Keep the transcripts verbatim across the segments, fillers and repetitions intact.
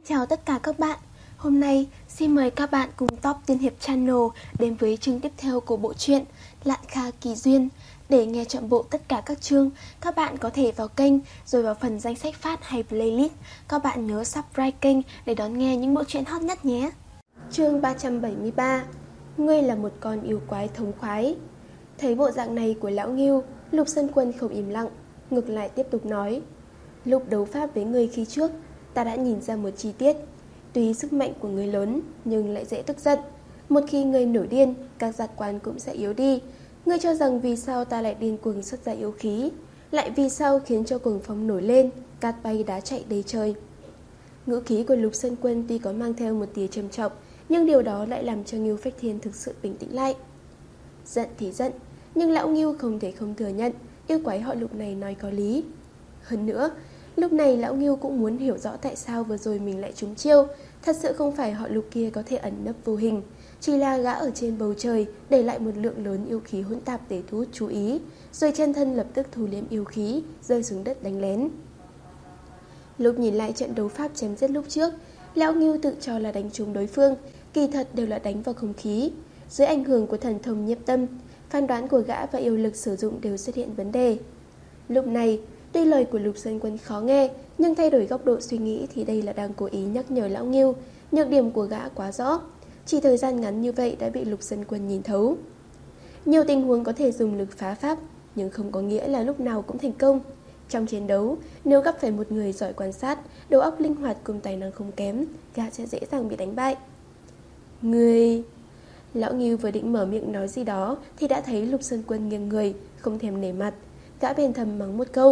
Chào tất cả các bạn. Hôm nay xin mời các bạn cùng Top Tiên Hiệp Channel đến với chương tiếp theo của bộ truyện Lạn Kha Kỳ Duyên. Để nghe trọn bộ tất cả các chương, các bạn có thể vào kênh rồi vào phần danh sách phát hay playlist. Các bạn nhớ subscribe kênh để đón nghe những bộ truyện hot nhất nhé. Chương ba trăm bảy mươi ba. Ngươi là một con yêu quái thống khoái. Thấy bộ dạng này của lão Ngưu, Lục Sơn Quân không im lặng, ngược lại tiếp tục nói: Lúc đấu pháp với ngươi khi trước, ta đã nhìn ra một chi tiết. Tuy sức mạnh của ngươi lớn nhưng lại dễ tức giận. Một khi ngươi nổi điên, các giác quan cũng sẽ yếu đi. Ngươi cho rằng vì sao ta lại điên cuồng xuất ra yêu khí, lại vì sao khiến cho cuồng phong nổi lên, cát bay đá chạy đầy trời. Ngữ khí của Lục Sơn Quân tuy có mang theo một tia trầm trọng, nhưng điều đó lại làm cho Ngưu Phách Thiên thực sự bình tĩnh lại. Giận thì giận, nhưng lão Ngưu không thể không thừa nhận yêu quái họ Lục này nói có lý. Hơn nữa, lúc này lão Ngưu cũng muốn hiểu rõ tại sao vừa rồi mình lại trúng chiêu. Thật sự không phải họ Lục kia có thể ẩn nấp vô hình, chỉ là gã ở trên bầu trời để lại một lượng lớn yêu khí hỗn tạp để thu hút chú ý, rồi chân thân lập tức thu liếm yêu khí, rơi xuống đất đánh lén. Lúc nhìn lại trận đấu pháp chém giết lúc trước, lão Ngưu tự cho là đánh trúng đối phương, kỳ thật đều là đánh vào không khí. Dưới ảnh hưởng của thần thông nhiếp tâm, phán đoán của gã và yêu lực sử dụng đều xuất hiện vấn đề. Lúc này, tuy lời của Lục Sơn Quân khó nghe, nhưng thay đổi góc độ suy nghĩ thì đây là đang cố ý nhắc nhở lão Ngưu, nhược điểm của gã quá rõ. Chỉ thời gian ngắn như vậy đã bị Lục Sơn Quân nhìn thấu. Nhiều tình huống có thể dùng lực phá pháp, nhưng không có nghĩa là lúc nào cũng thành công. Trong chiến đấu, nếu gặp phải một người giỏi quan sát, đầu óc linh hoạt cùng tài năng không kém, gã sẽ dễ dàng bị đánh bại. Người... Lão Ngưu vừa định mở miệng nói gì đó thì đã thấy Lục Sơn Quân nghiêng người, không thèm nể mặt. Gã bèn thầm mắng một câu.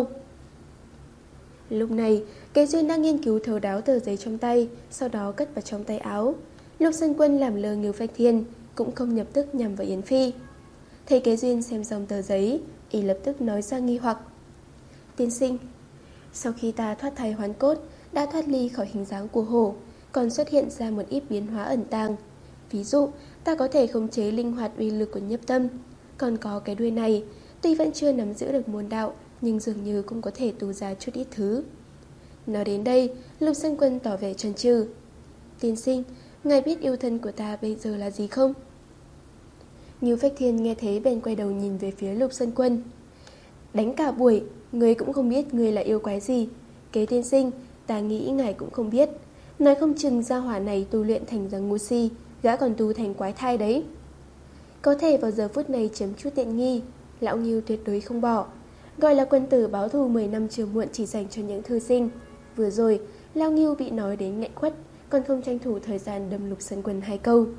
Lúc này, Kế Duyên đang nghiên cứu thấu đáo tờ giấy trong tay, sau đó cất vào trong tay áo. Lục Sơn Quân làm lơ Ngưu Phách Thiên, cũng không nhập tức nhằm vào Yến Phi. Thấy Kế Duyên xem xong tờ giấy, y lập tức nói ra nghi hoặc. Tiên sinh, sau khi ta thoát thai hoán cốt, đã thoát ly khỏi hình dáng của hổ, còn xuất hiện ra một ít biến hóa ẩn tàng. Ví dụ, ta có thể khống chế linh hoạt uy lực của nhiếp tâm. Còn có cái đuôi này, tuy vẫn chưa nắm giữ được môn đạo, nhưng dường như cũng có thể tu ra chút ít thứ. Nói đến đây, Lục Sơn Quân tỏ vẻ chần chừ. Tiên sinh, ngài biết yêu thân của ta bây giờ là gì không? Ngưu Phách Thiên nghe thế bèn quay đầu nhìn về phía Lục Sơn Quân. Đánh cả buổi, người cũng không biết người là yêu quái gì. Kế tiên sinh, ta nghĩ ngài cũng không biết. Nói không chừng gia hỏa này tu luyện thành ra ngu si, gã còn tu thành quái thai đấy. Có thể vào giờ phút này chiếm chút tiện nghi, lão Ngưu tuyệt đối không bỏ. Gọi là quân tử báo thù mười năm chưa muộn chỉ dành cho những thư sinh. Vừa rồi, lão Ngưu bị nói đến nghẹn quất, còn không tranh thủ thời gian đâm Lục Sơn Quân hai câu.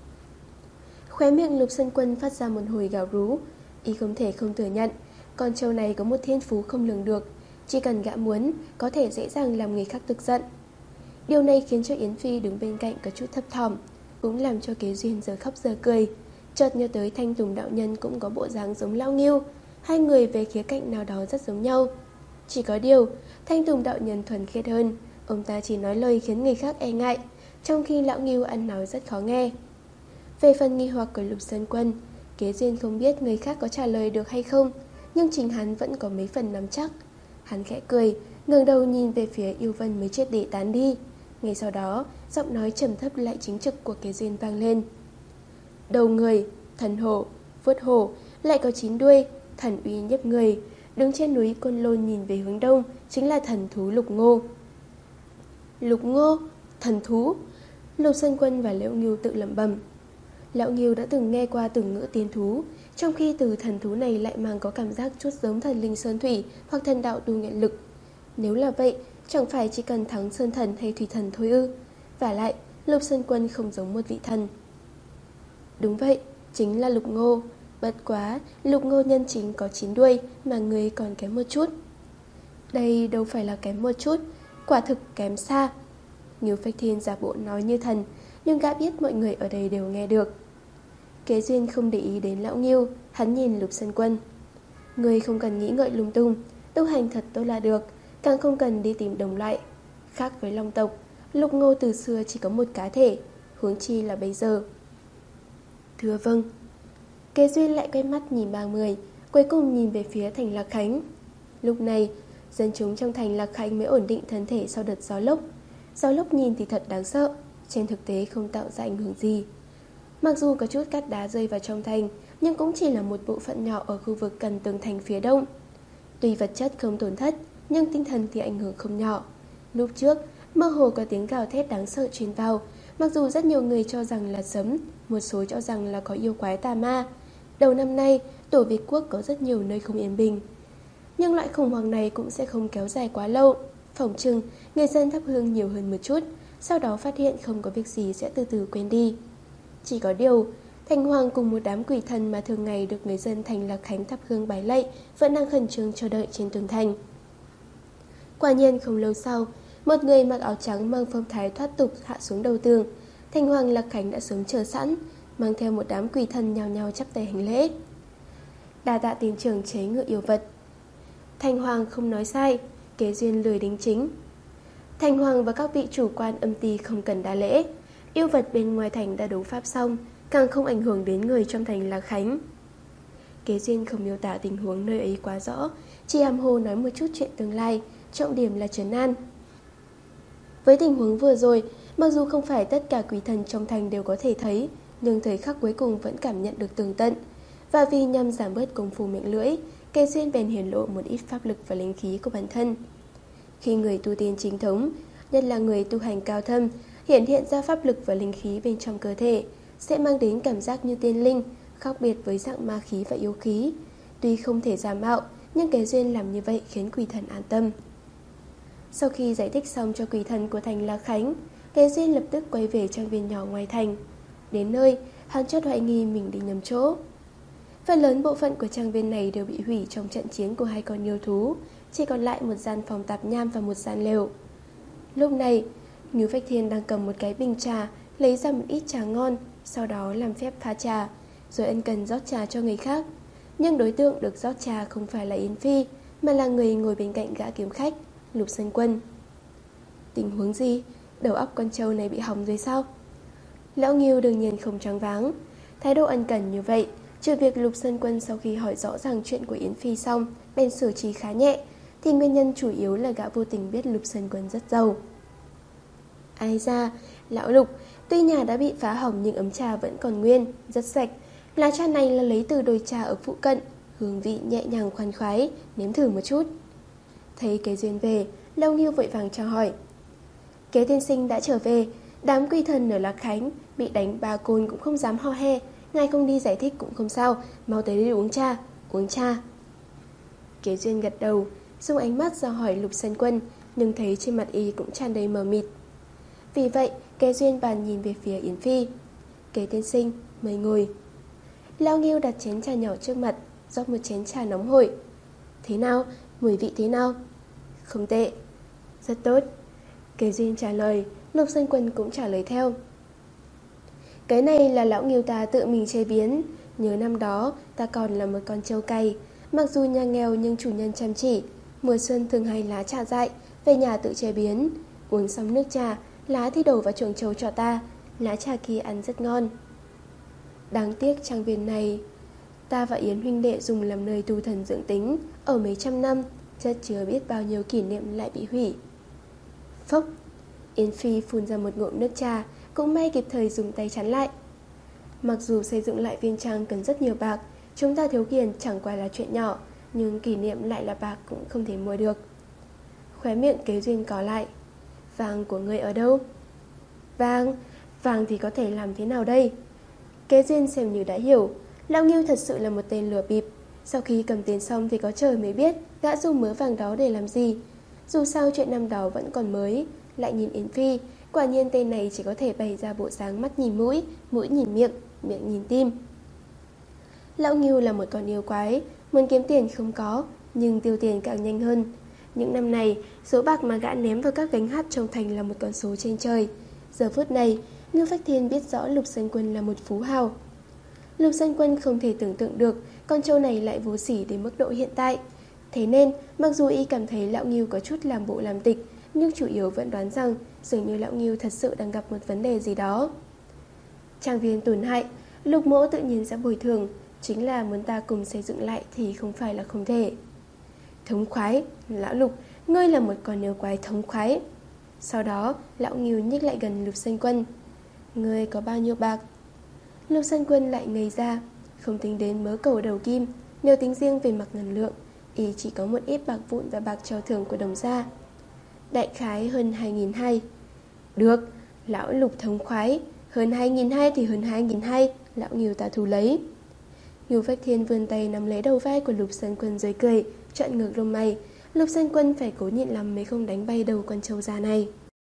Khóe miệng Lục Sơn Quân phát ra một hồi gào rú. Y không thể không thừa nhận, con trâu này có một thiên phú không lường được. Chỉ cần gã muốn, có thể dễ dàng làm người khác tức giận. Điều này khiến cho Yến Phi đứng bên cạnh có chút thấp thỏm, cũng làm cho Kế Duyên giờ khóc giờ cười. Chợt nhớ tới Thanh Tùng đạo nhân cũng có bộ dáng giống lão Ngưu, hai người về khía cạnh nào đó rất giống nhau. Chỉ có điều, Thanh Tùng đạo nhân thuần khiết hơn, ông ta chỉ nói lời khiến người khác e ngại, trong khi lão Ngưu ăn nói rất khó nghe. Về phần nghi hoặc của Lục Sơn Quân, Kế Duyên không biết người khác có trả lời được hay không, nhưng chính hắn vẫn có mấy phần nắm chắc. Hắn khẽ cười, ngẩng đầu nhìn về phía Yêu Vân mới triệt để tán đi. Ngay sau đó, giọng nói trầm thấp lại chính trực của Kế Duyên vang lên. Đầu người, thần hổ, vuốt hổ, lại có chín đuôi, thần uy nhiếp người. Đứng trên núi Côn Lôn nhìn về hướng đông, chính là thần thú Lục Ngô. Lục Ngô, thần thú. Lục Sơn Quân và Lão Ngưu tự lẩm bẩm. Lão Ngưu đã từng nghe qua từ ngữ tiên thú, trong khi từ thần thú này lại mang có cảm giác chút giống thần linh sơn thủy hoặc thần đạo tu nguyện lực. Nếu là vậy, chẳng phải chỉ cần thắng sơn thần hay thủy thần thôi ư? Vả lại, Lục Sơn Quân không giống một vị thần. Đúng vậy, chính là Lục Ngô. Bất quá, Lục Ngô nhân chính có chín đuôi, mà người còn kém một chút. Đây đâu phải là kém một chút, quả thực kém xa. Ngưu Phách Thiên giả bộ nói như thần, nhưng gã biết mọi người ở đây đều nghe được. Kế Duyên không để ý đến lão Ngưu, hắn nhìn Lục Sơn Quân. Người không cần nghĩ ngợi lung tung, tu hành thật tốt là được, càng không cần đi tìm đồng loại. Khác với Long tộc, Lục Ngô từ xưa chỉ có một cá thể, huống chi là bây giờ. Thưa vâng. Kế Duyên lại quay mắt nhìn ba người, cuối cùng nhìn về phía thành Lạc Khánh. Lúc này, dân chúng trong thành Lạc Khánh mới ổn định thân thể sau đợt gió lốc. do lúc nhìn thì thật đáng sợ, trên thực tế không tạo ra ảnh hưởng gì. Mặc dù có chút cát đá rơi vào trong thành, nhưng cũng chỉ là một bộ phận nhỏ ở khu vực gần tường thành phía đông. Tuy vật chất không tổn thất, nhưng tinh thần thì ảnh hưởng không nhỏ. Lúc trước, mơ hồ có tiếng gào thét đáng sợ truyền vào, mặc dù rất nhiều người cho rằng là sấm, một số cho rằng là có yêu quái tà ma. Đầu năm nay, Tổ Việt Quốc có rất nhiều nơi không yên bình. Nhưng loại khủng hoảng này cũng sẽ không kéo dài quá lâu. Phỏng chừng, người dân thắp hương nhiều hơn một chút, sau đó phát hiện không có việc gì sẽ từ từ quên đi. Chỉ có điều, Thành Hoàng cùng một đám quỷ thần mà thường ngày được người dân thành Lạc Khánh thắp hương bái lạy vẫn đang khẩn trương chờ đợi trên tường thành. Quả nhiên không lâu sau, một người mặc áo trắng mang phong thái thoát tục hạ xuống đầu tường. Thành Hoàng Lạc Khánh đã sớm chờ sẵn, mang theo một đám quỷ thần nhào nhào chắp tay hành lễ. Đa tạ tiền trưởng chế ngự yêu vật. Thành Hoàng không nói sai, kế duyên lười đính chính. Thành Hoàng và các vị chủ quan âm ty không cần đa lễ. Yêu vật bên ngoài thành đã đấu pháp xong, càng không ảnh hưởng đến người trong thành Lạc Khánh. Kế duyên không miêu tả tình huống nơi ấy quá rõ, chỉ hàm hồ nói một chút chuyện tương lai, trọng điểm là trấn an. Với tình huống vừa rồi, mặc dù không phải tất cả quỷ thần trong thành đều có thể thấy, nhưng thời khắc cuối cùng vẫn cảm nhận được tường tận. Và vì nhằm giảm bớt công phu miệng lưỡi, Kế duyên bèn hiển lộ một ít pháp lực và linh khí của bản thân. Khi người tu tiên chính thống, nhất là người tu hành cao thâm, hiện hiện ra pháp lực và linh khí bên trong cơ thể, sẽ mang đến cảm giác như tiên linh, khác biệt với dạng ma khí và yêu khí. Tuy không thể giả mạo, nhưng Kế duyên làm như vậy khiến quỷ thần an tâm. Sau khi giải thích xong cho quỷ thần của thành Lạc Khánh, Kế duyên lập tức quay về trang viên nhỏ ngoài thành. Đến nơi, hắn chót hoài nghi mình đi nhầm chỗ. Phần lớn bộ phận của trang viên này đều bị hủy trong trận chiến của hai con yêu thú, chỉ còn lại một gian phòng tạp nham và một gian lều. Lúc này, Ngưu Phách Thiên đang cầm một cái bình trà, lấy ra một ít trà ngon, sau đó làm phép pha trà, rồi ân cần rót trà cho người khác. Nhưng đối tượng được rót trà không phải là Yến Phi, mà là người ngồi bên cạnh gã kiếm khách, Lục Sơn Quân. Tình huống gì? Đầu óc con trâu này bị hỏng rồi sao? Lão Ngưu đương nhiên không choáng váng. Thái độ ân cần như vậy, trừ việc Lục Sơn Quân sau khi hỏi rõ ràng chuyện của Yến Phi xong, bèn xử trí khá nhẹ, thì nguyên nhân chủ yếu là gã vô tình biết Lục Sơn Quân rất giàu. Ai ra, lão Lục, tuy nhà đã bị phá hỏng nhưng ấm trà vẫn còn nguyên, rất sạch. Lá trà này là lấy từ đồi trà ở phụ cận, hương vị nhẹ nhàng khoan khoái, nếm thử một chút. Thấy Kế duyên về, Lão Ngưu vội vàng chào hỏi. Kế tiên sinh đã trở về, đám quy thần ở Lạc Khánh bị đánh ba côn cũng không dám ho he, ngài không đi giải thích cũng không sao, mau tới đây uống trà, uống trà. Kế duyên gật đầu, dùng ánh mắt ra hỏi Lục Sơn Quân, nhưng thấy trên mặt y cũng tràn đầy mờ mịt. Vì vậy, Kế duyên bàn nhìn về phía Yến Phi. Kế tiên sinh, mời ngồi. Lão Ngưu đặt chén trà nhỏ trước mặt, rót một chén trà nóng hổi. Thế nào? Mùi vị thế nào? Không tệ. Rất tốt. Kế duyên trả lời, Lục Sơn Quân cũng trả lời theo. Cái này là lão Ngưu ta tự mình chế biến. Nhớ năm đó, ta còn là một con trâu cày. Mặc dù nhà nghèo nhưng chủ nhân chăm chỉ. Mùa xuân thường hay lá trà dại, về nhà tự chế biến. Uống xong nước trà, lá thì đổ vào chuồng trâu cho ta. Lá trà kia ăn rất ngon. Đáng tiếc trang viên này, ta và Yến huynh đệ dùng làm nơi tu thần dưỡng tính, ở mấy trăm năm, chất chứa biết bao nhiêu kỷ niệm lại bị hủy. Phốc, Yến Phi phun ra một ngụm nước trà, cũng may kịp thời dùng tay chắn lại. Mặc dù xây dựng lại viên trang cần rất nhiều bạc, chúng ta thiếu tiền chẳng qua là chuyện nhỏ, nhưng kỷ niệm lại là bạc cũng không thể mua được. Khóe miệng Kế duyên có lại. Vàng của ngươi ở đâu? Vàng? Vàng thì có thể làm thế nào đây? Kế duyên xem như đã hiểu, Lão Ngưu thật sự là một tên lừa bịp. Sau khi cầm tiền xong thì có trời mới biết gã dùng mớ vàng đó để làm gì. Dù sao chuyện năm đó vẫn còn mới. Lại nhìn Yến Phi, quả nhiên tên này chỉ có thể bày ra bộ dáng mắt nhìn mũi, mũi nhìn miệng, miệng nhìn tim. Lão Ngưu là một con yêu quái, muốn kiếm tiền không có, nhưng tiêu tiền càng nhanh hơn. Những năm này, số bạc mà gã ném vào các gánh hát trong thành là một con số trên trời. Giờ phút này, Ngưu Phách Thiên biết rõ Lục Sơn Quân là một phú hào. Lục Sơn Quân không thể tưởng tượng được con trâu này lại vô sỉ đến mức độ hiện tại. Thế nên, mặc dù y cảm thấy Lão Ngưu có chút làm bộ làm tịch, nhưng chủ yếu vẫn đoán rằng dường như Lão Ngưu thật sự đang gặp một vấn đề gì đó. Trang viên tổn hại, Lục mỗ tự nhiên sẽ bồi thường, chính là muốn ta cùng xây dựng lại thì không phải là không thể. Thống khoái, Lão Lục, ngươi là một con yêu quái thống khoái. Sau đó, lão Ngưu nhích lại gần Lục Sơn Quân. Ngươi có bao nhiêu bạc? Lục Sơn Quân lại ngây ra. Không tính đến mớ cầu đầu kim, nếu tính riêng về mặt ngân lượng, y chỉ có một ít bạc vụn và bạc treo thưởng của đồng gia. Đại khái hơn hai nghìn hai. Được, lão Lục thống khoái. Hơn hai nghìn hai thì hơn hai nghìn hai, lão Ngưu ta thu lấy. Ngưu Phách Thiên vươn tay nắm lấy đầu vai của Lục Sơn Quân rồi cười, trợn ngược lông mày. Lục Sơn Quân phải cố nhịn lắm mới không đánh bay đầu con trâu già này.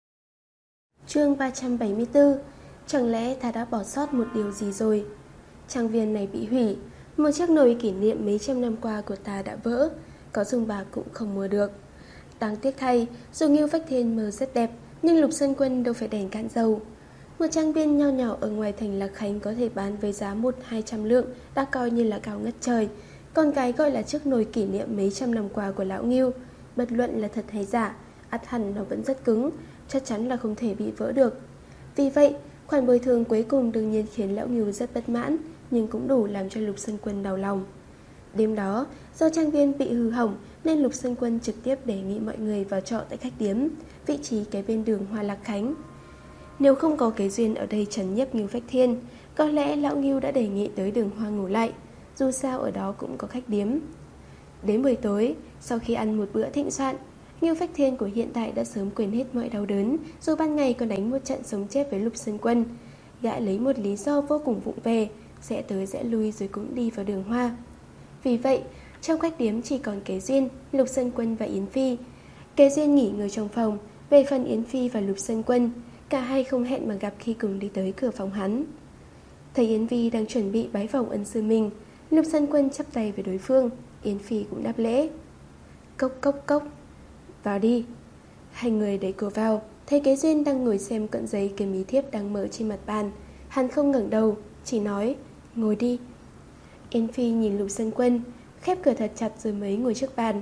Chương ba trăm bảy mươi tư. Chẳng lẽ ta đã bỏ sót một điều gì rồi? Trang viên này bị hủy. Một chiếc nồi kỷ niệm mấy trăm năm qua của ta đã vỡ, có dùng bạc cũng không mua được. Đáng tiếc thay, dù Ngưu Phách Thiên mơ rất đẹp, nhưng Lục Sơn Quân đâu phải đèn cạn dầu. Một trang viên nho nhỏ ở ngoài thành Lạc Khánh có thể bán với giá một hai trăm lượng đã coi như là cao ngất trời. Còn cái gọi là chiếc nồi kỷ niệm mấy trăm năm qua của lão Ngưu, bất luận là thật hay giả, ắt hẳn nó vẫn rất cứng, chắc chắn là không thể bị vỡ được. Vì vậy, khoản bồi thường cuối cùng đương nhiên khiến lão Ngưu rất bất mãn, nhưng cũng đủ làm cho Lục Sơn Quân đau lòng. Đêm đó, do trang viên bị hư hỏng nên Lục Sơn Quân trực tiếp đề nghị mọi người vào trọ tại khách điếm, vị trí kế bên đường Hoa Lạc Khánh. Nếu không có Kế Duyên ở đây trấn nhiếp Ngưu Phách Thiên, có lẽ lão Ngưu đã đề nghị tới đường Hoa ngủ lại, dù sao ở đó cũng có khách điếm. Đến buổi tối, sau khi ăn một bữa thịnh soạn, Ngưu Phách Thiên của hiện tại đã sớm quên hết mọi đau đớn, dù ban ngày còn đánh một trận sống chết với Lục Sơn Quân. Gã lấy một lý do vô cùng vụng về, sẽ tới sẽ lui rồi cũng đi vào đường Hoa. Vì vậy, trong khách điếm chỉ còn Kế Duyên, Lục Sơn Quân và Yến Phi. Kế Duyên nghỉ ngơi trong phòng, về phần Yến Phi và Lục Sơn Quân, cả hai không hẹn mà gặp khi cùng đi tới cửa phòng hắn. Thấy Yến Phi đang chuẩn bị bái phòng ân sư mình, Lục Sơn Quân chắp tay với đối phương, Yến Phi cũng đáp lễ. Cốc cốc cốc. Vào đi. Hai người đẩy cửa vào, thấy Kế Duyên đang ngồi xem cận giấy kiếm ý thiếp đang mở trên mặt bàn. Hắn không ngẩng đầu, chỉ nói, ngồi đi. Yến Phi nhìn Lục Sơn Quân, khép cửa thật chặt rồi mới ngồi trước bàn.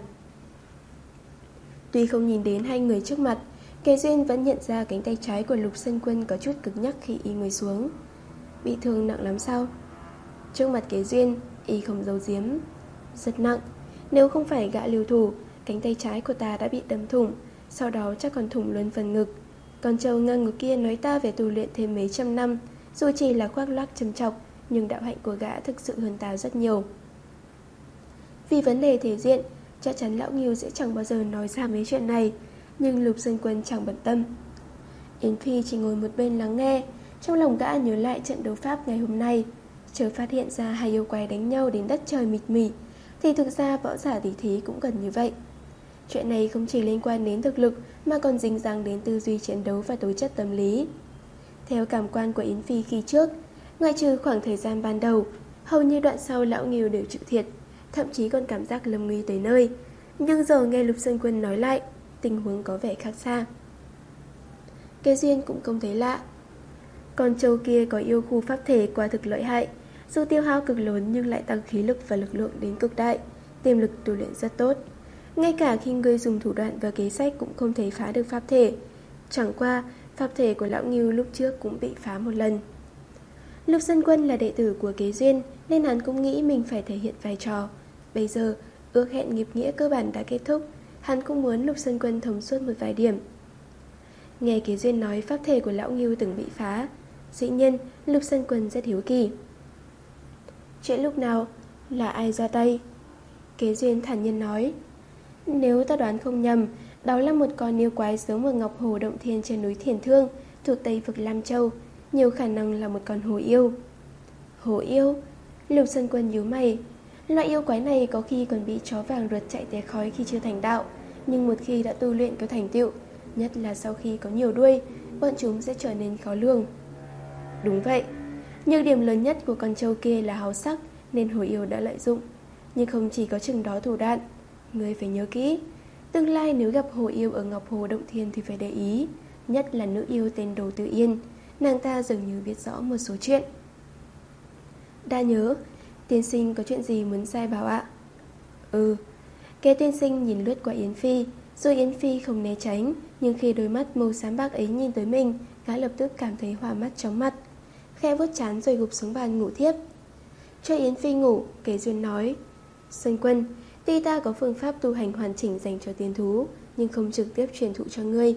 Tuy không nhìn đến hai người trước mặt, Kế Duyên vẫn nhận ra cánh tay trái của Lục Sơn Quân có chút cứng nhắc khi y ngồi xuống. Bị thương nặng lắm sao? Trước mặt Kế Duyên, y không giấu giếm. Rất nặng. Nếu không phải gã lưu thủ, cánh tay trái của ta đã bị đâm thủng, sau đó chắc còn thủng luôn phần ngực. Con trâu ngang ngực kia nói ta phải tu luyện thêm mấy trăm năm, dù chỉ là khoác lác châm chọc, nhưng đạo hạnh của gã thực sự hơn ta rất nhiều. Vì vấn đề thể diện, chắc chắn lão Ngưu sẽ chẳng bao giờ nói ra mấy chuyện này, nhưng Lục Sơn Quân chẳng bận tâm. Yến Phi chỉ ngồi một bên lắng nghe, trong lòng gã nhớ lại trận đấu pháp ngày hôm nay, chợt phát hiện ra hai yêu quái đánh nhau đến đất trời mịt mỉ, thì thực ra võ giả tỷ thí cũng gần như vậy. Chuyện này không chỉ liên quan đến thực lực mà còn dính dáng đến tư duy chiến đấu và tố chất tâm lý. Theo cảm quan của Yến Phi khi trước, ngoại trừ khoảng thời gian ban đầu, hầu như đoạn sau lão Ngưu đều chịu thiệt, thậm chí còn cảm giác lâm nguy tới nơi. Nhưng giờ nghe Lục Sơn Quân nói lại, tình huống có vẻ khác xa. Kế Duyên cũng không thấy lạ. Con trâu kia có yêu khu pháp thể quả thực lợi hại, dù tiêu hao cực lớn nhưng lại tăng khí lực và lực lượng đến cực đại, tiềm lực tu luyện rất tốt. Ngay cả khi ngươi dùng thủ đoạn và kế sách cũng không thể phá được pháp thể. Chẳng qua, pháp thể của lão Ngưu lúc trước cũng bị phá một lần. Lục Sơn Quân là đệ tử của Kế Duyên, nên hắn cũng nghĩ mình phải thể hiện vai trò. Bây giờ, ước hẹn nghiệp nghĩa cơ bản đã kết thúc, hắn cũng muốn Lục Sơn Quân thông suốt một vài điểm. Nghe Kế Duyên nói pháp thể của lão Ngưu từng bị phá, dĩ nhiên Lục Sơn Quân rất hiếu kỳ. Chuyện lúc nào? Là ai ra tay? Kế Duyên thản nhiên nói, nếu ta đoán không nhầm, đó là một con yêu quái giống ở Ngọc Hồ Động Thiên trên núi Thiền Thương, thuộc Tây vực Lam Châu, nhiều khả năng là một con hồ yêu. Hồ yêu? Lục Sơn Quân nhíu mày. Loại yêu quái này có khi còn bị chó vàng ruột chạy té khói khi chưa thành đạo, nhưng một khi đã tu luyện có thành tựu, nhất là sau khi có nhiều đuôi, bọn chúng sẽ trở nên khó lường. Đúng vậy, nhược điểm lớn nhất của con trâu kia là háo sắc, nên hồ yêu đã lợi dụng. Nhưng không chỉ có chừng đó thủ đoạn. Ngươi phải nhớ kỹ, tương lai nếu gặp hồ yêu ở Ngọc Hồ Động Thiên thì phải để ý, nhất là nữ yêu tên Đồ Tử Yên, nàng ta dường như biết rõ một số chuyện. Đã nhớ, tiên sinh có chuyện gì muốn sai bảo ạ? Ừ. Kế tiên sinh nhìn lướt qua Yến Phi, rồi Yến Phi không né tránh, nhưng khi đôi mắt màu xám bạc ấy nhìn tới mình, gã lập tức cảm thấy hoa mắt chóng mặt, khẽ vuốt trán rồi gục xuống bàn ngủ thiếp. Cho Yến Phi ngủ, Kế Duyên nói, Sơn Quân, tuy ta có phương pháp tu hành hoàn chỉnh dành cho tiên thú, nhưng không trực tiếp truyền thụ cho ngươi.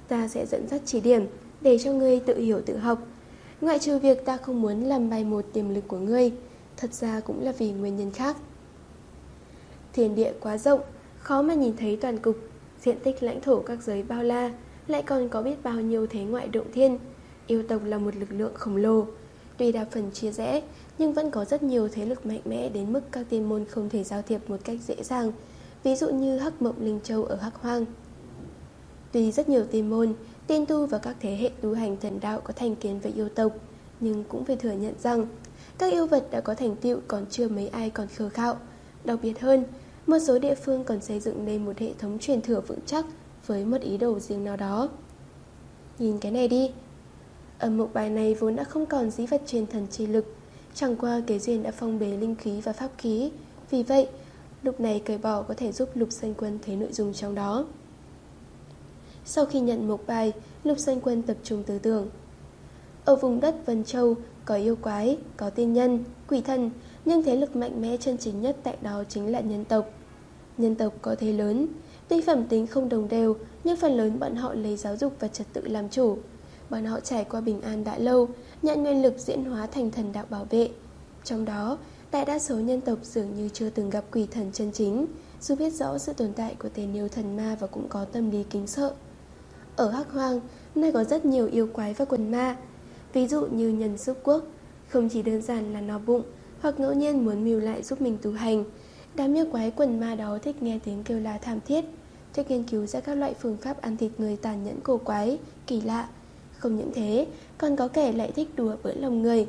ta sẽ dẫn dắt chỉ điểm, để cho ngươi tự hiểu tự học. Ngoại trừ việc ta không muốn làm mai một tiềm lực của ngươi, thật ra cũng là vì nguyên nhân khác. Thiên địa quá rộng, khó mà nhìn thấy toàn cục. Diện tích lãnh thổ các giới bao la, lại còn có biết bao nhiêu thế ngoại động thiên. Yêu tộc là một lực lượng khổng lồ. Tuy đa phần chia rẽ, nhưng vẫn có rất nhiều thế lực mạnh mẽ đến mức các tiên môn không thể giao thiệp một cách dễ dàng. Ví dụ như Hắc Mộng Linh Châu ở Hắc Hoang. Tuy rất nhiều tiên môn, tiên tu và các thế hệ tu hành thần đạo có thành kiến với yêu tộc, nhưng cũng phải thừa nhận rằng các yêu vật đã có thành tựu còn chưa mấy ai còn khờ khạo. Đặc biệt hơn, một số địa phương còn xây dựng nên một hệ thống truyền thừa vững chắc với một ý đồ riêng nào đó. Nhìn cái này đi. Âm mục bài này vốn đã không còn dĩ vật truyền thần chi lực, chẳng qua Kế Duyên đã phong bế linh khí và pháp khí. Vì vậy, lúc này cởi bỏ có thể giúp Lục Sơn Quân thấy nội dung trong đó. Sau khi nhận mục bài, Lục Sơn Quân tập trung tư tưởng. Ở vùng đất Vân Châu có yêu quái, có tiên nhân, quỷ thần, nhưng thế lực mạnh mẽ chân chính nhất tại đó chính là nhân tộc. Nhân tộc có thế lớn, tuy phẩm tính không đồng đều, nhưng phần lớn bọn họ lấy giáo dục và trật tự làm chủ. Bọn họ trải qua bình an đã lâu, nhận nguyên lực diễn hóa thành thần đạo bảo vệ. Trong đó, đại đa số nhân tộc dường như chưa từng gặp quỷ thần chân chính, dù biết rõ sự tồn tại của tên yêu thần ma và cũng có tâm lý kính sợ. Ở Hắc Hoang, nơi có rất nhiều yêu quái và quần ma, ví dụ như nhân giúp quốc, không chỉ đơn giản là no bụng hoặc ngẫu nhiên muốn mưu lại giúp mình tu hành. Đám yêu quái quần ma đó thích nghe tiếng kêu la thảm thiết, thích nghiên cứu ra các loại phương pháp ăn thịt người tàn nhẫn cổ quái, kỳ lạ. Không những thế, còn có kẻ lại thích đùa bỡn lòng người.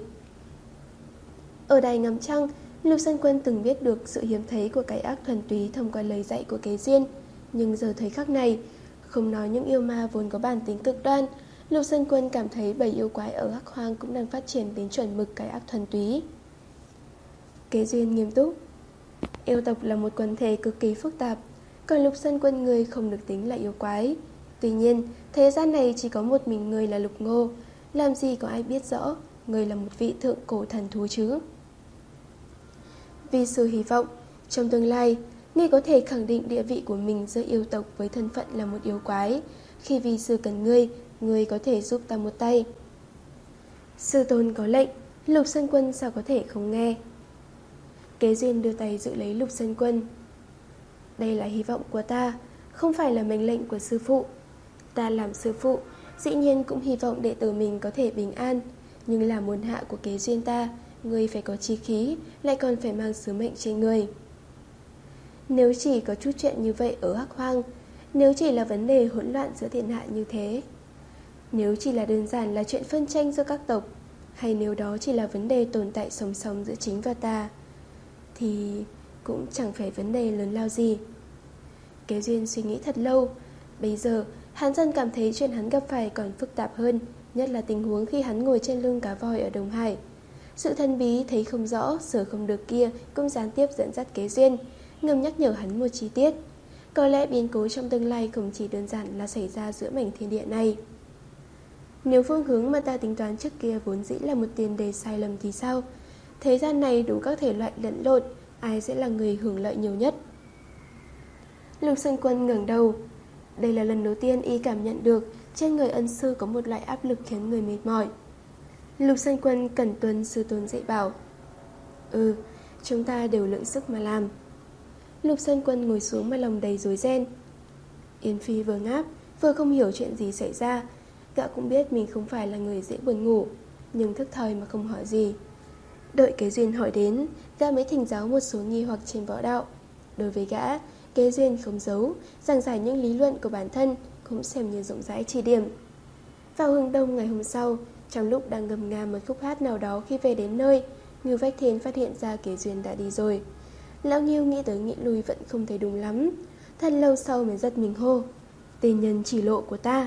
Ở đài ngắm trăng, Lục Sơn Quân từng biết được sự hiếm thấy của cái ác thuần túy thông qua lời dạy của Kế Duyên. Nhưng giờ thời khắc này, không nói những yêu ma vốn có bản tính cực đoan, Lục Sơn Quân cảm thấy bầy yêu quái ở Hắc Hoang cũng đang phát triển đến chuẩn mực cái ác thuần túy. Kế Duyên nghiêm túc. Yêu tộc là một quần thể cực kỳ phức tạp, còn Lục Sơn Quân người không được tính là yêu quái. Tuy nhiên, thế gian này chỉ có một mình người là Lục Ngô, làm gì có ai biết rõ người là một vị thượng cổ thần thú chứ. Vì sư hy vọng, trong tương lai, ngươi có thể khẳng định địa vị của mình giữa yêu tộc với thân phận là một yêu quái. Khi vì sư cần ngươi, ngươi có thể giúp ta một tay. Sư tôn có lệnh, Lục Sơn Quân sao có thể không nghe. Kế Duyên đưa tay giữ lấy Lục Sơn Quân. Đây là hy vọng của ta, không phải là mệnh lệnh của sư phụ. Ta làm sư phụ, dĩ nhiên cũng hy vọng đệ tử mình có thể bình an. Nhưng là môn hạ của Kế Duyên ta, ngươi phải có chí khí, lại còn phải mang sứ mệnh trên người. Nếu chỉ có chút chuyện như vậy ở Hắc Hoang, nếu chỉ là vấn đề hỗn loạn giữa thiên hạ như thế, nếu chỉ là đơn giản là chuyện phân tranh giữa các tộc, hay nếu đó chỉ là vấn đề tồn tại song song giữa chính và ta, thì cũng chẳng phải vấn đề lớn lao gì. Kế Duyên suy nghĩ thật lâu. Bây giờ hắn dần cảm thấy chuyện hắn gặp phải còn phức tạp hơn, nhất là tình huống khi hắn ngồi trên lưng cá voi ở Đông Hải. Sự thần bí thấy không rõ, sở không được kia cũng gián tiếp dẫn dắt Kế Duyên, ngầm nhắc nhở hắn một chi tiết. Có lẽ biến cố trong tương lai không chỉ đơn giản là xảy ra giữa mảnh thiên địa này. Nếu phương hướng mà ta tính toán trước kia vốn dĩ là một tiền đề sai lầm thì sao? Thế gian này đủ các thể loại lẫn lộn, ai sẽ là người hưởng lợi nhiều nhất? Lục Sơn Quân ngẩng đầu. Đây là lần đầu tiên y cảm nhận được trên người ân sư có một loại áp lực khiến người mệt mỏi. Lục Sơn Quân cẩn tuân sư tôn dạy bảo. Ừ, chúng ta đều lượng sức mà làm. Lục Sơn Quân ngồi xuống mà lòng đầy rối ren. Yến Phi vừa ngáp, vừa không hiểu chuyện gì xảy ra. Gã cũng biết mình không phải là người dễ buồn ngủ, nhưng thức thời mà không hỏi gì. Đợi Kế Duyên hỏi đến, gã mới thỉnh giáo một số nghi hoặc trên võ đạo. Đối với gã, Kế Duyên không giấu, giảng giải những lý luận của bản thân, cũng xem như rộng rãi chỉ điểm. Vào hướng đông ngày hôm sau, trong lúc đang ngâm nga một khúc hát nào đó khi về đến nơi, Ngưu Vách Thiên phát hiện ra Kế Duyên đã đi rồi. Lão Ngưu nghĩ tới nghĩ lui vẫn không thấy đúng lắm. Thật lâu sau mới giật mình hô: Tên nhân chỉ lộ của ta.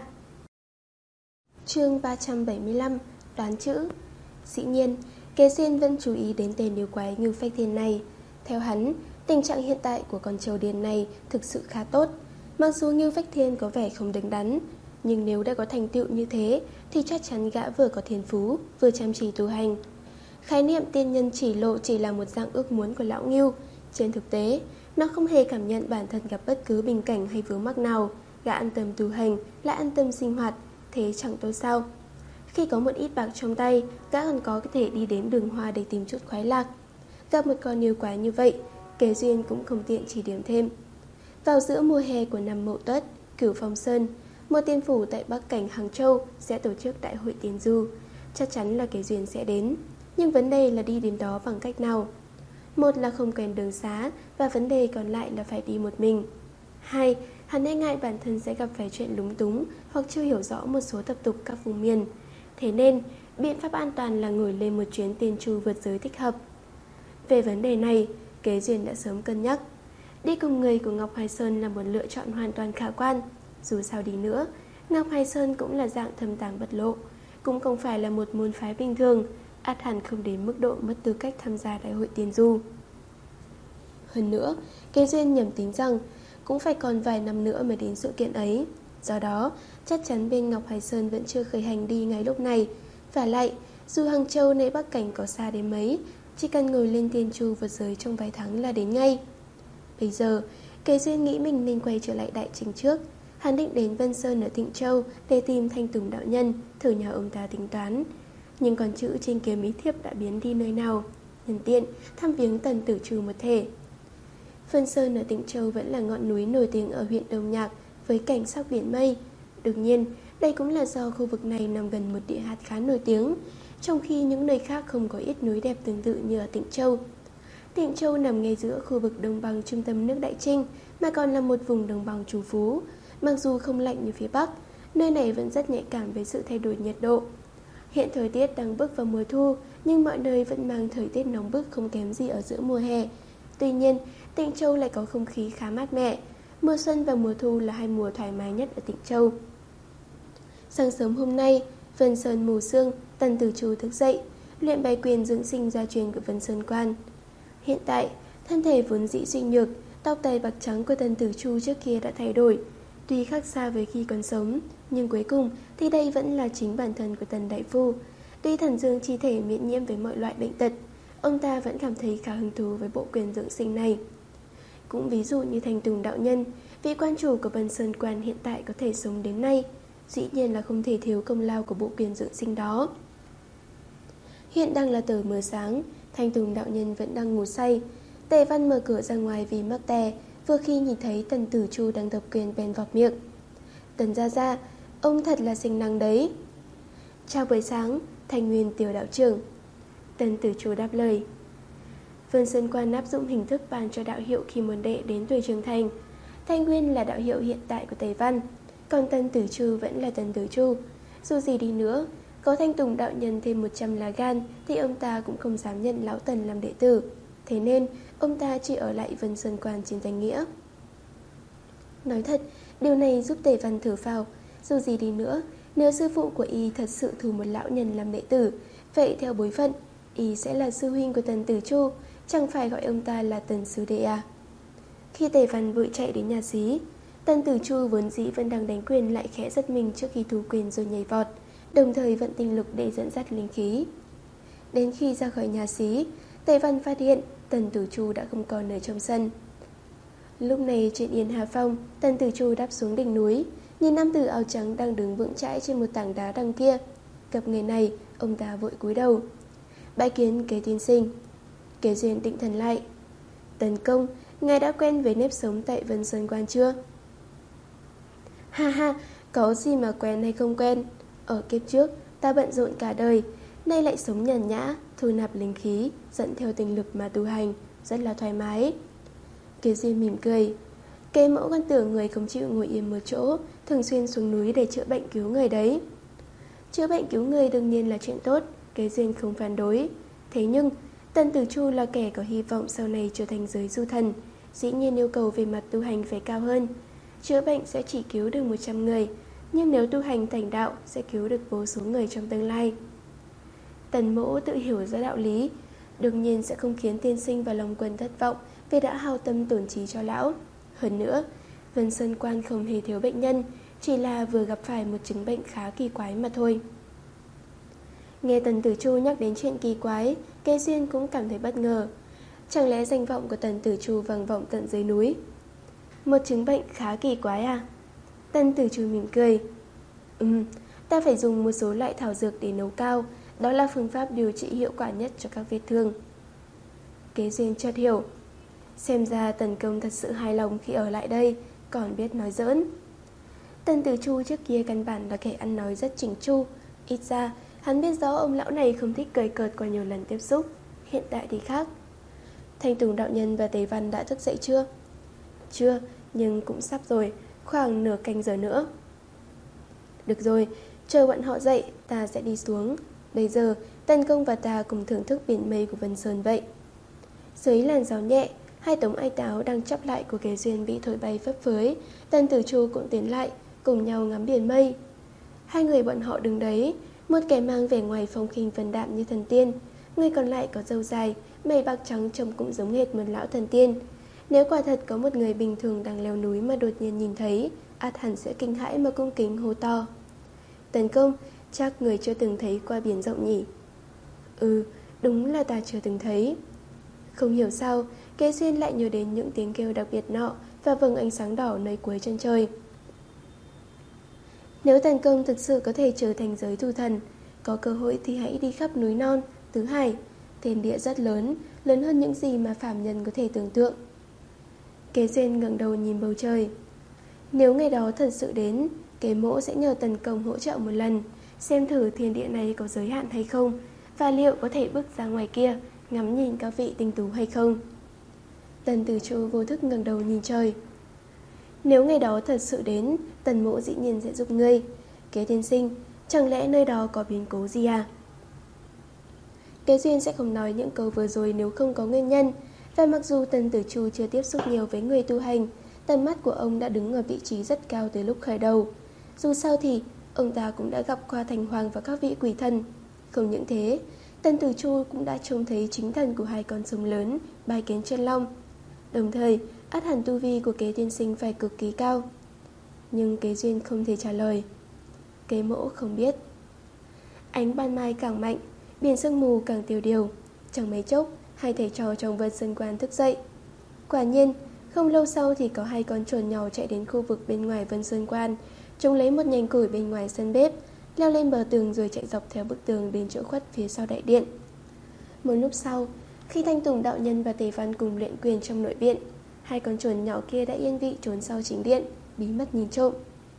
Chương ba trăm bảy mươi lăm. Đoán chữ. Dĩ nhiên, Kế Duyên vẫn chú ý đến tên yêu quái Ngưu Vách Thiên này. Theo hắn, tình trạng hiện tại của con trâu điên này thực sự khá tốt. Mặc dù Ngưu Vách Thiên có vẻ không đứng đắn, nhưng nếu đã có thành tựu như thế thì chắc chắn gã vừa có thiên phú, vừa chăm chỉ tu hành. Khái niệm tiên nhân chỉ lộ chỉ là một dạng ước muốn của lão Ngưu. Trên thực tế, nó không hề cảm nhận bản thân gặp bất cứ bình cảnh hay vướng mắc nào, Gã an tâm tu hành, lại an tâm sinh hoạt, thế chẳng tốt sao? Khi có một ít bạc trong tay, gã còn có thể đi đến đường hoa để tìm chút khoái lạc. Gặp một con yêu quái như vậy, Kế Duyên cũng không tiện chỉ điểm thêm. Vào giữa mùa hè của năm Mậu Tuất, Cửu Phong Sơn, một tiên phủ tại Bắc Cảnh Hàng Châu sẽ tổ chức đại hội tiền du. Chắc chắn là Kế Duyên sẽ đến, nhưng vấn đề là đi đến đó bằng cách nào? Một là không quen đường xá, và vấn đề còn lại là phải đi một mình. Hai, hắn e ngại bản thân sẽ gặp phải chuyện lúng túng hoặc chưa hiểu rõ một số tập tục các vùng miền. Thế nên, biện pháp an toàn là ngồi lên một chuyến tiên chu vượt giới thích hợp. Về vấn đề này, Kế Duyên đã sớm cân nhắc. Đi cùng người của Ngọc Hoài Sơn là một lựa chọn hoàn toàn khả quan. Dù sao đi nữa, Ngọc Hoài Sơn cũng là dạng thâm tàng bất lộ, cũng không phải là một môn phái bình thường, ắt hẳn không đến mức độ mất tư cách tham gia đại hội tiền du. Hơn nữa, Kế Duyên nhầm tính rằng cũng phải còn vài năm nữa mới đến sự kiện ấy. Do đó, chắc chắn bên Ngọc Hoài Sơn vẫn chưa khởi hành đi ngay lúc này. Và lại, dù Hàng Châu nơi Bắc Cảnh có xa đến mấy, chỉ cần ngồi lên tiên chu vượt giới trong vài tháng là đến ngay. Bây giờ, Kế Duyên nghĩ mình nên quay trở lại đại trình trước. Hắn định đến Vân Sơn ở Tịnh Châu để tìm Thanh Tùng đạo nhân, thử nhờ ông ta tính toán. Nhưng con chữ trên kiếm ý thiếp đã biến đi nơi nào. Nhân tiện, thăm viếng Tần Tử Trù một thể. Vân Sơn ở Tịnh Châu vẫn là ngọn núi nổi tiếng ở huyện Đông Nhạc với cảnh sắc biển mây. Đương nhiên, đây cũng là do khu vực này nằm gần một địa hạt khá nổi tiếng, trong khi những nơi khác không có ít núi đẹp tương tự như ở Tịnh Châu. Tịnh Châu nằm ngay giữa khu vực đồng bằng trung tâm nước Đại Trinh, mà còn là một vùng đồng bằng trù phú. Mặc dù không lạnh như phía Bắc, nơi này vẫn rất nhạy cảm với sự thay đổi nhiệt độ. Hiện thời tiết đang bước vào mùa thu, nhưng mọi nơi vẫn mang thời tiết nóng bức không kém gì ở giữa mùa hè. Tuy nhiên, Tịnh Châu lại có không khí khá mát mẻ. Mùa xuân và mùa thu là hai mùa thoải mái nhất ở Tịnh Châu. Sáng sớm hôm nay, Vân Sơn mù sương, Tần Tử Trù thức dậy, luyện bài quyền dưỡng sinh gia truyền của Vân Sơn Quan. Hiện tại, thân thể vốn dĩ suy nhược, tóc tai bạc trắng của Tần Tử Trù trước kia đã thay đổi. Tuy khác xa với khi còn sống, nhưng cuối cùng thì đây vẫn là chính bản thân của Tần Đại Phu. Tuy thần dương chi thể miễn nhiễm với mọi loại bệnh tật, ông ta vẫn cảm thấy khá hứng thú với bộ quyền dưỡng sinh này. Cũng ví dụ như Thanh Tùng đạo nhân, vị quan chủ của Vân Sơn Quan hiện tại có thể sống đến nay, dĩ nhiên là không thể thiếu công lao của bộ quyền dưỡng sinh đó. Hiện đang là tờ mờ sáng, Thanh Tùng đạo nhân vẫn đang ngủ say. Tề Văn mở cửa ra ngoài vì mắc tè, vừa khi nhìn thấy Tần Tử Chu đang tập quyền bèn vọt miệng. Tần gia gia, ông thật là sinh năng đấy. Chào buổi sáng, Thanh Nguyên tiểu đạo trưởng. Tần Tử Chu đáp lời. Vân Sơn Quan áp dụng hình thức ban cho đạo hiệu khi môn đệ đến tuổi trưởng thành. Thanh Nguyên là đạo hiệu hiện tại của Tề Văn, còn Tần Tử Chu vẫn là Tần Tử Chu. Dù gì đi nữa, có Thanh Tùng đạo nhân thêm một trăm lá gan thì ông ta cũng không dám nhận lão Tần làm đệ tử. Thế nên, ông ta chỉ ở lại Vân Sơn Quan trên danh nghĩa. Nói thật, điều này giúp Tề Văn thở phào. Dù gì đi nữa, nếu sư phụ của y thật sự thu một lão nhân làm đệ tử, vậy theo bối phận, y sẽ là sư huynh của Tần Tử Chu, chẳng phải gọi ông ta là Tần sư đệ à? Khi Tề Văn vội chạy đến nhà xí, Tần Tử Chu vốn dĩ vẫn đang đánh quyền lại khẽ giật mình trước khi thu quyền rồi nhảy vọt, đồng thời vận tinh lực để dẫn dắt linh khí. Đến khi ra khỏi nhà xí, Tề Văn phát hiện Tần Tử Chu đã không còn ở trong sân. Lúc này trên Yên Hà Phong, Tần Tử Chu đáp xuống đỉnh núi, nhìn nam tử áo trắng đang đứng vững chãi trên một tảng đá đằng kia. Gặp người này, ông ta vội cúi đầu. Bái kiến Kế tiên sinh. Kế Duyên định thần lại. Tần công, ngài đã quen với nếp sống tại Vân Sơn Quan chưa? Ha ha, có gì mà quen hay không quen. Ở kiếp trước, ta bận rộn cả đời, nay lại sống nhàn nhã, thu nạp linh khí, dẫn theo tình lực mà tu hành, rất là thoải mái. Kế Duyên mỉm cười. Kế mẫu con tưởng người không chịu ngồi yên một chỗ, thường xuyên xuống núi để chữa bệnh cứu người đấy. Chữa bệnh cứu người đương nhiên là chuyện tốt, Kế Duyên không phản đối. Thế nhưng, Tần Tử Chu là kẻ có hy vọng sau này trở thành giới du thần, dĩ nhiên yêu cầu về mặt tu hành phải cao hơn. Chữa bệnh sẽ chỉ cứu được một trăm người, nhưng nếu tu hành thành đạo sẽ cứu được vô số người trong tương lai. Tần mẫu tự hiểu ra đạo lý, đương nhiên sẽ không khiến tiên sinh và lòng quân thất vọng vì đã hao tâm tổn trí cho lão. Hơn nữa, Vân Sơn Quan không hề thiếu bệnh nhân, chỉ là vừa gặp phải một chứng bệnh khá kỳ quái mà thôi. Nghe Tần Tử Chu nhắc đến chuyện kỳ quái, Kế Duyên cũng cảm thấy bất ngờ. Chẳng lẽ danh vọng của Tần Tử Chu vang vọng tận dưới núi? Một chứng bệnh khá kỳ quái à? Tần Tử Chu mỉm cười. Ừm, ta phải dùng một số loại thảo dược để nấu cao. Đó là phương pháp điều trị hiệu quả nhất cho các vết thương. Kế Duyên chợt hiểu. Xem ra Tần Công thật sự hài lòng khi ở lại đây, còn biết nói giỡn. Tần Tử Chu trước kia căn bản là kẻ ăn nói rất chỉnh chu. Ít ra, hắn biết rõ ông lão này không thích cười cợt qua nhiều lần tiếp xúc. Hiện tại thì khác. Thanh Tùng đạo nhân và Tề Văn đã thức dậy chưa? Chưa, nhưng cũng sắp rồi, khoảng nửa canh giờ nữa. Được rồi, chờ bọn họ dậy, ta sẽ đi xuống. Bây giờ, Tần Công và ta cùng thưởng thức biển mây của Vân Sơn vậy. Dưới làn gió nhẹ, hai tống ai táo đang chắp lại của Kế Duyên bị thổi bay phấp phới. Tần Tử Chu cũng tiến lại, cùng nhau ngắm biển mây. Hai người bọn họ đứng đấy, một kẻ mang vẻ ngoài phong khinh vân đạm như thần tiên, người còn lại có râu dài, mày bạc trắng trông cũng giống hệt một lão thần tiên. Nếu quả thật có một người bình thường đang leo núi mà đột nhiên nhìn thấy, ắt hẳn sẽ kinh hãi mà cung kính hô to. Tần Công, chắc người chưa từng thấy qua biển rộng nhỉ? Ừ, đúng là ta chưa từng thấy. Không hiểu sao, Kế Duyên lại nhớ đến những tiếng kêu đặc biệt nọ và vầng ánh sáng đỏ nơi cuối chân trời. Nếu Tần Công thực sự có thể trở thành giới tu thần, có cơ hội thì hãy đi khắp núi non, tứ hải. Thiên địa rất lớn, lớn hơn những gì mà phàm nhân có thể tưởng tượng. Kế Duyên ngẩng đầu nhìn bầu trời. Nếu ngày đó thật sự đến, Kế Mỗ sẽ nhờ Tần Công hỗ trợ một lần, xem thử thiên địa này có giới hạn hay không, và liệu có thể bước ra ngoài kia, ngắm nhìn các vị tinh tú hay không. Tần Tử Chu vô thức ngẩng đầu nhìn trời. Nếu ngày đó thật sự đến, Tần Mỗ dĩ nhiên sẽ giúp ngươi. Kế tiên sinh, chẳng lẽ nơi đó có biến cố gì à? Kế Duyên sẽ không nói những câu vừa rồi nếu không có nguyên nhân. Và mặc dù Tần Tử Chu chưa tiếp xúc nhiều với người tu hành, tầm mắt của ông đã đứng ở vị trí rất cao từ lúc khởi đầu. Dù sao thì, ông ta cũng đã gặp qua Thành Hoàng và các vị quỷ thần. Không những thế, Tần Tử Chu cũng đã trông thấy chính thần của hai con sông lớn, Bái Kiến Chân Long. Đồng thời, ắt hẳn tu vi của Kế tiên sinh phải cực kỳ cao. Nhưng Kế Duyên không thể trả lời. Kế Mỗ không biết. Ánh ban mai càng mạnh, biển sương mù càng tiêu điều. Chẳng mấy chốc, hai thầy trò trong Vân Sơn Quan thức dậy. Quả nhiên, không lâu sau thì có hai con chuồn nhỏ chạy đến khu vực bên ngoài Vân Sơn Quan. Chúng lấy một nhành củi bên ngoài sân bếp, leo lên bờ tường rồi chạy dọc theo bức tường đến chỗ khuất phía sau đại điện. Một lúc sau, khi Thanh Tùng đạo nhân và Tề Văn cùng luyện quyền trong nội viện, hai con chuồn nhỏ kia đã yên vị trốn sau chính điện, bí mật nhìn trộm.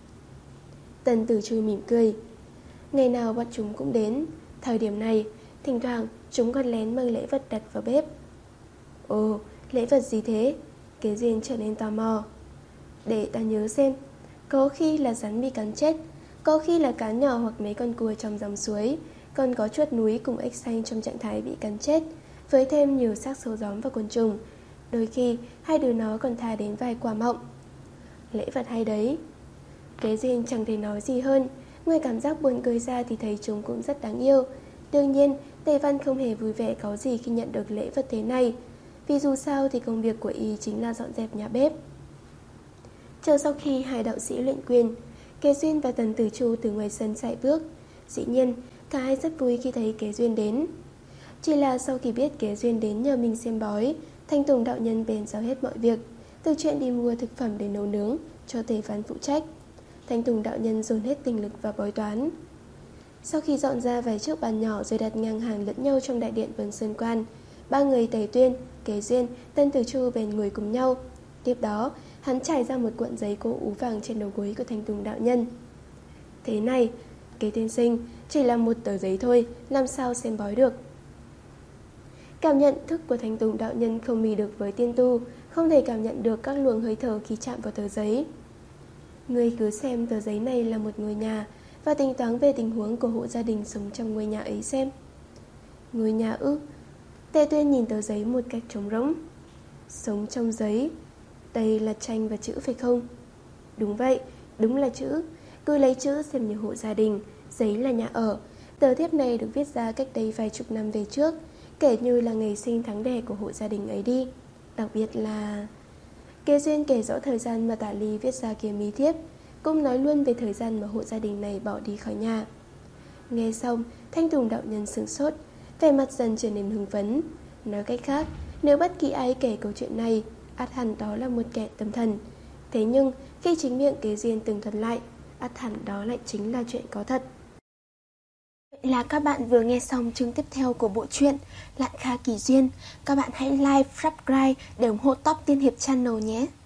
Tần Tử Chu mỉm cười. Ngày nào bọn chúng cũng đến. Thời điểm này, thỉnh thoảng chúng còn lén mang lễ vật đặt vào bếp. Ồ, lễ vật gì thế? Kế Duyên trở nên tò mò. Để ta nhớ xem. Có khi là rắn bị cắn chết, có khi là cá nhỏ hoặc mấy con cua trong dòng suối, còn có chuột núi cùng ếch xanh trong trạng thái bị cắn chết, với thêm nhiều xác sâu gióm và côn trùng. Đôi khi hai đứa nó còn thả đến vài quả mọng. Lễ vật hay đấy. Kế Duyên chẳng thể nói gì hơn. Ngoài cảm giác buồn cười ra thì thấy chúng cũng rất đáng yêu. Đương nhiên, Tề Văn không hề vui vẻ có gì khi nhận được lễ vật thế này, vì dù sao thì công việc của y chính là dọn dẹp nhà bếp. Chờ sau khi hai đạo sĩ luyện quyền, Kế Duyên và Tần Tử Chu từ ngoài sân chạy bước. Dĩ nhiên, cả hai rất vui khi thấy Kế Duyên đến. Chỉ là sau khi biết Kế Duyên đến nhờ mình xem bói, Thanh Tùng đạo nhân bèn giao hết mọi việc, từ chuyện đi mua thực phẩm để nấu nướng cho Tề Văn phụ trách. Thanh Tùng đạo nhân dồn hết tinh lực vào bói toán. Sau khi dọn ra vài chiếc bàn nhỏ rồi đặt ngang hàng lẫn nhau trong đại điện Vân Sơn Quan, ba người Tề Tuyên, Kế Duyên, Tần Tử Chu bèn ngồi cùng nhau. Tiếp đó, hắn trải ra một cuộn giấy cô ú vàng trên đầu gối của Thanh Tùng đạo nhân. Thế này, Kế tiên sinh, chỉ là một tờ giấy thôi, làm sao xem bói được? Cảm nhận thức của Thanh Tùng đạo nhân không mì được với tiên tu, không thể cảm nhận được các luồng hơi thở khi chạm vào tờ giấy. Ngươi cứ xem tờ giấy này là một ngôi nhà và tính toán về tình huống của hộ gia đình sống trong ngôi nhà ấy xem. Ngôi nhà ư? Tề Tuyên nhìn tờ giấy một cách trống rỗng. Sống trong giấy. Đây là tranh và chữ phải không? Đúng vậy, đúng là chữ. Cứ lấy chữ xem như hộ gia đình, giấy là nhà ở. Tờ thiếp này được viết ra cách đây vài chục năm về trước, kể như là ngày sinh tháng đẻ của hộ gia đình ấy đi. Đặc biệt là... Kế Duyên kể rõ thời gian mà Tả Ly viết ra kia mí thiếp, cũng nói luôn về thời gian mà hộ gia đình này bỏ đi khỏi nhà. Nghe xong, Thanh Tùng đạo nhân sửng sốt, vẻ mặt dần trở nên hưng phấn. Nói cách khác, nếu bất kỳ ai kể câu chuyện này, ắt hẳn đó là một kẻ tâm thần. Thế nhưng khi chính miệng Kế Duyên từng thuật lại, ắt hẳn đó lại chính là chuyện có thật. Vậy là các bạn vừa nghe xong chương tiếp theo của bộ truyện Lạn Kha Kỳ Duyên. Các bạn hãy like, subscribe để ủng hộ Top Tiên Hiệp Channel nhé.